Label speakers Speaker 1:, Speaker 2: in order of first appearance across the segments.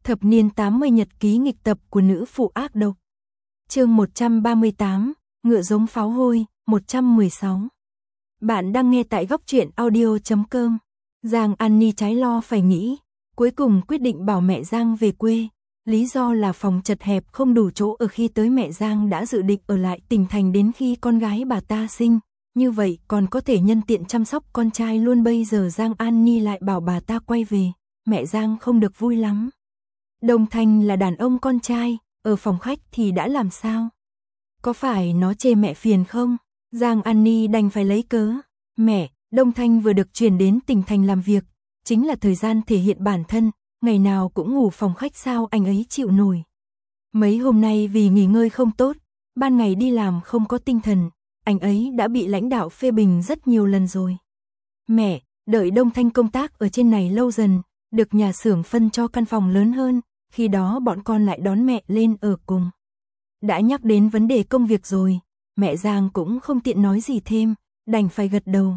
Speaker 1: Thập niên 80 nhật ký nghịch tập của nữ phụ ác độc. Chương 138, ngựa giống pháo hôi, 116. Bạn đang nghe tại góc truyện audio.com. Giang An Ni trái lo phải nghĩ, cuối cùng quyết định bảo mẹ Giang về quê. Lý do là phòng chật hẹp không đủ chỗ ở. Khi tới mẹ Giang đã dự định ở lại tỉnh thành đến khi con gái bà ta sinh. Như vậy còn có thể nhân tiện chăm sóc con trai luôn. Bây giờ Giang An Ni lại bảo bà ta quay về, mẹ Giang không được vui lắm. Đồng Thanh là đàn ông con trai, ở phòng khách thì đã làm sao? Có phải nó chê mẹ phiền không? Giang An Ni đành phải lấy cớ. Mẹ, Đồng Thanh vừa được chuyển đến tỉnh thành làm việc, chính là thời gian thể hiện bản thân, ngày nào cũng ngủ phòng khách sao anh ấy chịu nổi. Mấy hôm nay vì nghỉ ngơi không tốt, ban ngày đi làm không có tinh thần, anh ấy đã bị lãnh đạo phê bình rất nhiều lần rồi. Mẹ, đợi Đồng Thanh công tác ở trên này lâu dần, được nhà xưởng phân cho căn phòng lớn hơn, khi đó bọn con lại đón mẹ lên ở cùng. Đã nhắc đến vấn đề công việc rồi, mẹ Giang cũng không tiện nói gì thêm, đành phải gật đầu.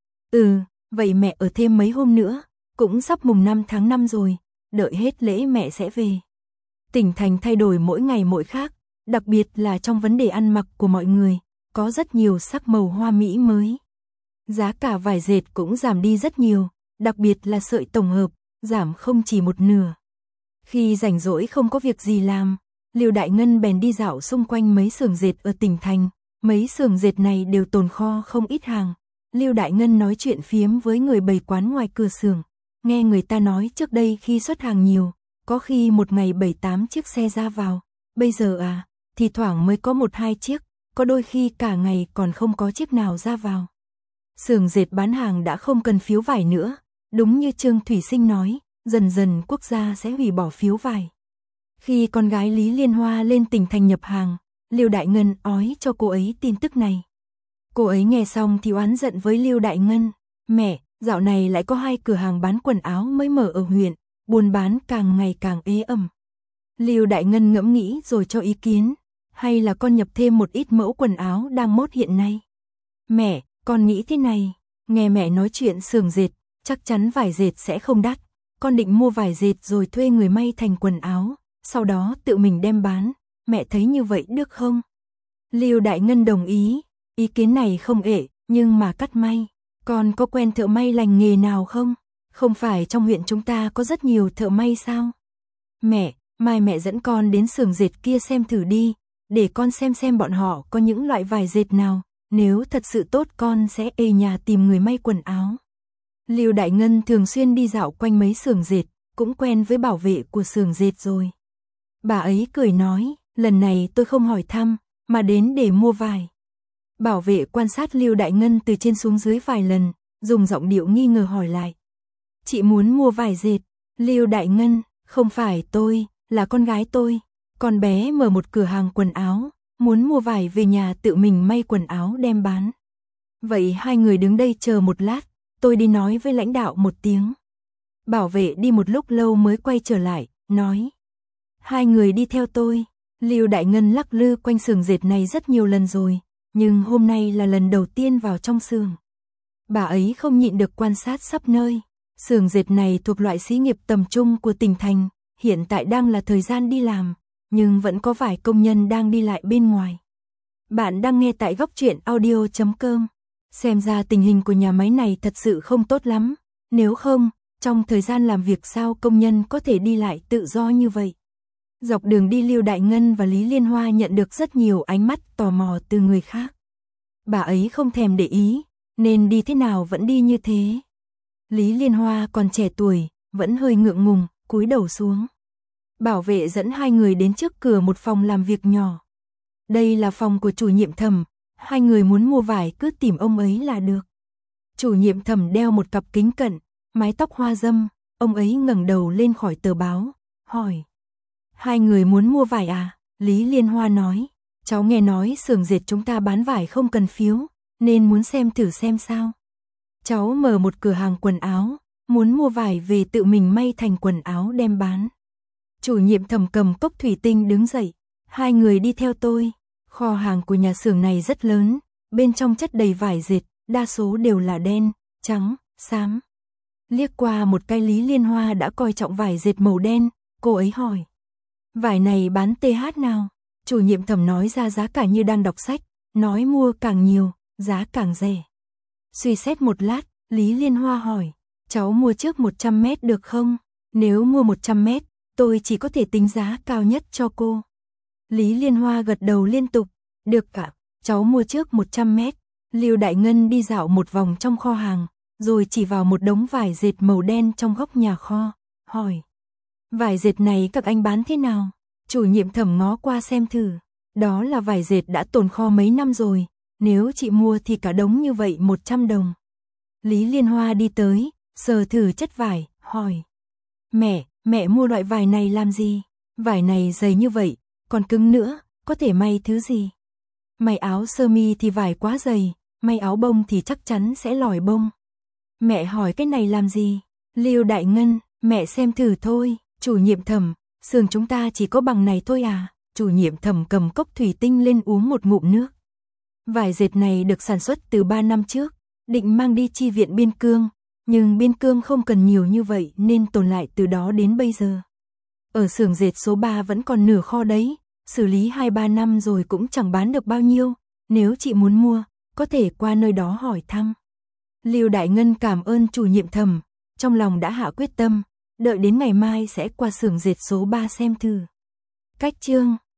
Speaker 1: Vậy mẹ ở thêm mấy hôm nữa, cũng sắp mùng 5 tháng 5 rồi, đợi hết lễ mẹ sẽ về. Tỉnh thành thay đổi mỗi ngày mỗi khác, đặc biệt là trong vấn đề ăn mặc của mọi người, có rất nhiều sắc màu hoa mỹ mới. Giá cả vải dệt cũng giảm đi rất nhiều, đặc biệt là sợi tổng hợp, giảm không chỉ một nửa. Khi rảnh rỗi không có việc gì làm, Liêu Đại Ngân bèn đi dạo xung quanh mấy xưởng dệt ở tỉnh thành, mấy xưởng dệt này đều tồn kho không ít hàng. Liêu Đại Ngân nói chuyện phiếm với người bày quán ngoài cửa xưởng, nghe người ta nói trước đây khi xuất hàng nhiều, có khi một ngày 7-8 chiếc xe ra vào, bây giờ thì thoảng mới có 1-2 chiếc, có đôi khi cả ngày còn không có chiếc nào ra vào. Xưởng dệt bán hàng đã không cần phiếu vải nữa, đúng như Trương Thủy Sinh nói, dần dần quốc gia sẽ hủy bỏ phiếu vải. Khi con gái Lý Liên Hoa lên tỉnh thành nhập hàng, Liêu Đại Ngân ói cho cô ấy tin tức này. Cô ấy nghe xong thì oán giận với Liêu Đại Ngân. Mẹ, dạo này lại có 2 cửa hàng bán quần áo mới mở ở huyện, buôn bán càng ngày càng ế ẩm. Liêu Đại Ngân ngẫm nghĩ rồi cho ý kiến, hay là con nhập thêm một ít mẫu quần áo đang mốt hiện nay. Mẹ, con nghĩ thế này, nghe mẹ nói chuyện xưởng dệt, chắc chắn vải dệt sẽ không đắt. Con định mua vải dệt rồi thuê người may thành quần áo, sau đó tự mình đem bán, mẹ thấy như vậy được không? Liêu Đại Ngân đồng ý, ý kiến này không ệ, nhưng mà cắt may, con có quen thợ may lành nghề nào không? Không phải trong huyện chúng ta có rất nhiều thợ may sao? Mẹ, mai mẹ dẫn con đến xưởng dệt kia xem thử đi, để con xem bọn họ có những loại vải dệt nào, nếu thật sự tốt con sẽ ê nhà tìm người may quần áo. Liêu Đại Ngân thường xuyên đi dạo quanh mấy xưởng dệt, cũng quen với bảo vệ của xưởng dệt rồi. Bà ấy cười nói, lần này tôi không hỏi thăm, mà đến để mua vải. Bảo vệ quan sát Liêu Đại Ngân từ trên xuống dưới vài lần, dùng giọng điệu nghi ngờ hỏi lại. Chị muốn mua vải dệt? Liêu Đại Ngân, không phải tôi, là con gái tôi. Con bé mở một cửa hàng quần áo, muốn mua vải về nhà tự mình may quần áo đem bán. Vậy hai người đứng đây chờ một lát, tôi đi nói với lãnh đạo một tiếng. Bảo vệ đi một lúc lâu mới quay trở lại, nói. Hai người đi theo tôi. Liêu Đại Ngân lắc lư quanh xưởng dệt này rất nhiều lần rồi, nhưng hôm nay là lần đầu tiên vào trong xưởng. Bà ấy không nhịn được quan sát khắp nơi. Xưởng dệt này thuộc loại xí nghiệp tầm trung của tỉnh thành, hiện tại đang là thời gian đi làm, nhưng vẫn có vài công nhân đang đi lại bên ngoài. Bạn đang nghe tại góc truyện audio.com. Xem ra tình hình của nhà máy này thật sự không tốt lắm, nếu không, trong thời gian làm việc sao công nhân có thể đi lại tự do như vậy. Dọc đường đi Liêu Đại Ngân và Lý Liên Hoa nhận được rất nhiều ánh mắt tò mò từ người khác. Bà ấy không thèm để ý, nên đi thế nào vẫn đi như thế. Lý Liên Hoa còn trẻ tuổi, vẫn hơi ngượng ngùng, cúi đầu xuống. Bảo vệ dẫn hai người đến trước cửa một phòng làm việc nhỏ. Đây là phòng của chủ nhiệm Thẩm, hai người muốn mua vải cứ tìm ông ấy là được. Chủ nhiệm Thẩm đeo một cặp kính cận, mái tóc hoa râm, ông ấy ngẩng đầu lên khỏi tờ báo, hỏi. Hai người muốn mua vải à? Lý Liên Hoa nói, cháu nghe nói xưởng dệt chúng ta bán vải không cần phiếu, nên muốn xem thử xem sao. Cháu mở một cửa hàng quần áo, muốn mua vải về tự mình may thành quần áo đem bán. Chủ nhiệm Thẩm cầm cốc thủy tinh đứng dậy, hai người đi theo tôi. Kho hàng của nhà xưởng này rất lớn, bên trong chất đầy vải dệt, đa số đều là đen, trắng, xám. Liếc qua một cái Lý Liên Hoa đã coi trọng vải dệt màu đen, cô ấy hỏi. Vải này bán TH nào? Chủ nhiệm thẩm nói ra giá cả như đang đọc sách, nói mua càng nhiều, giá càng rẻ. Suy xét một lát, Lý Liên Hoa hỏi, cháu mua trước 100 mét được không? Nếu mua 100 mét, tôi chỉ có thể tính giá cao nhất cho cô. Lý Liên Hoa gật đầu liên tục, được ạ, cháu mua trước 100 mét. Lưu Đại Ngân đi dạo một vòng trong kho hàng, rồi chỉ vào một đống vải dệt màu đen trong góc nhà kho, hỏi. Vải dệt này các anh bán thế nào? Chủ nhiệm thẩm ngó qua xem thử. Đó là vải dệt đã tồn kho mấy năm rồi, nếu chị mua thì cả đống như vậy 100 đồng. Lý Liên Hoa đi tới, sờ thử chất vải, hỏi. Mẹ mua loại vải này làm gì? Vải này dày như vậy, còn cứng nữa, có thể may thứ gì? May áo sơ mi thì vải quá dày, may áo bông thì chắc chắn sẽ lòi bông. Mẹ hỏi cái này làm gì? Lưu Đại Ngân, mẹ xem thử thôi. Chủ nhiệm thẩm, xưởng chúng ta chỉ có bằng này thôi à? Chủ nhiệm thẩm cầm cốc thủy tinh lên uống một ngụm nước. Vải dệt này được sản xuất từ 3 năm trước, định mang đi chi viện biên cương, nhưng biên cương không cần nhiều như vậy nên tồn lại từ đó đến bây giờ. Ở xưởng dệt số 3 vẫn còn nửa kho đấy, xử lý 2-3 năm rồi cũng chẳng bán được bao nhiêu, nếu chị muốn mua, có thể qua nơi đó hỏi thăm. Lưu Đại Ngân cảm ơn chủ nhiệm thẩm, trong lòng đã hạ quyết tâm, đợi đến ngày mai sẽ qua xưởng dệt số 3 xem thử. Cách chương